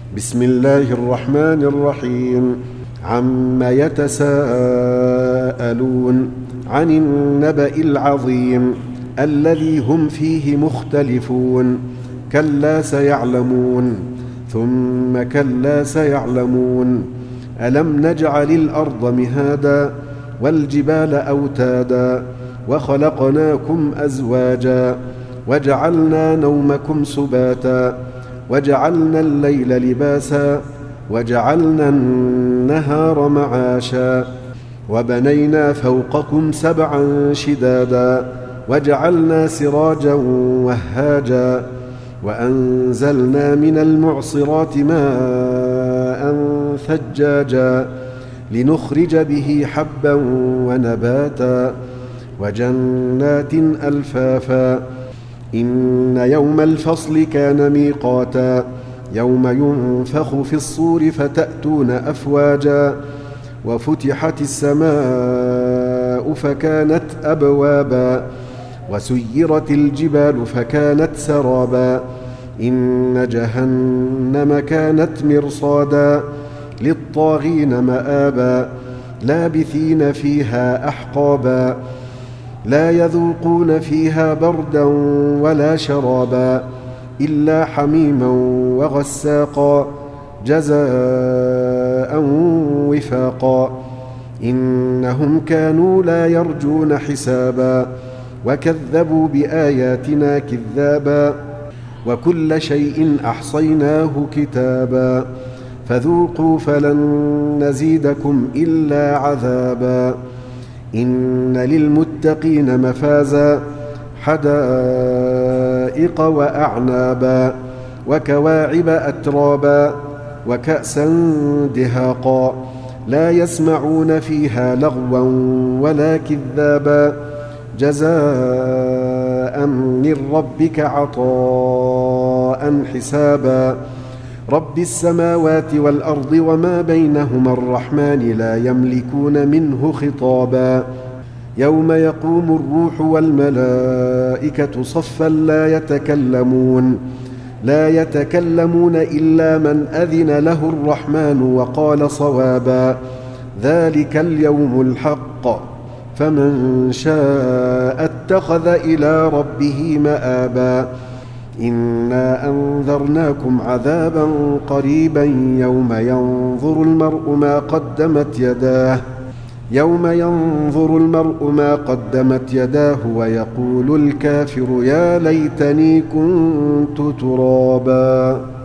بسم الله الرحمن الرحيم. عم يتساءلون عن النبأ العظيم الذي هم فيه مختلفون. كلا سيعلمون ثم كلا سيعلمون. ألم نجعل الأرض مهادا والجبال أوتادا وخلقناكم أزواجا وجعلنا نومكم سباتا وجعلنا الليل لباسا وجعلنا النهار معاشا وبنينا فوقكم سبعا شدادا وجعلنا سراجا وهاجا وأنزلنا من المعصرات ماء ثجاجا لنخرج به حبا ونباتا وجنات ألفافا. إن يوم الفصل كان ميقاتا يوم ينفخ في الصور فتأتون أفواجا وفتحت السماء فكانت أبوابا وسيرت الجبال فكانت سرابا. إن جهنم كانت مرصادا للطاغين مآبا لابثين فيها أحقابا لا يذوقون فيها بردا ولا شرابا إلا حميما وغساقا جزاء وفاقا. إنهم كانوا لا يرجون حسابا وكذبوا بآياتنا كذابا وكل شيء أحصيناه كتابا فذوقوا فلن نزيدكم إلا عذابا. إن للمتقين مفازا حدائق وأعنابا وكواعب أترابا وكأسا دهاقا لا يسمعون فيها لغوا ولا كذابا جزاء من ربك عطاء حسابا. رب السماوات والأرض وما بينهما الرحمن لا يملكون منه خطابا. يوم يقوم الروح والملائكة صفا لا يتكلمون إلا من أذن له الرحمن وقال صوابا. ذلك اليوم الحق فمن شاء اتخذ إلى ربه مآبا. إنا أنذرناكم عذابا قريبا يوم ينظر المرء ما قدمت يداه ويقول الكافر يا ليتني كنت ترابا.